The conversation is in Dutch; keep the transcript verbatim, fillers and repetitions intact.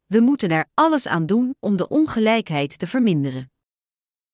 We moeten er alles aan doen om de ongelijkheid te verminderen.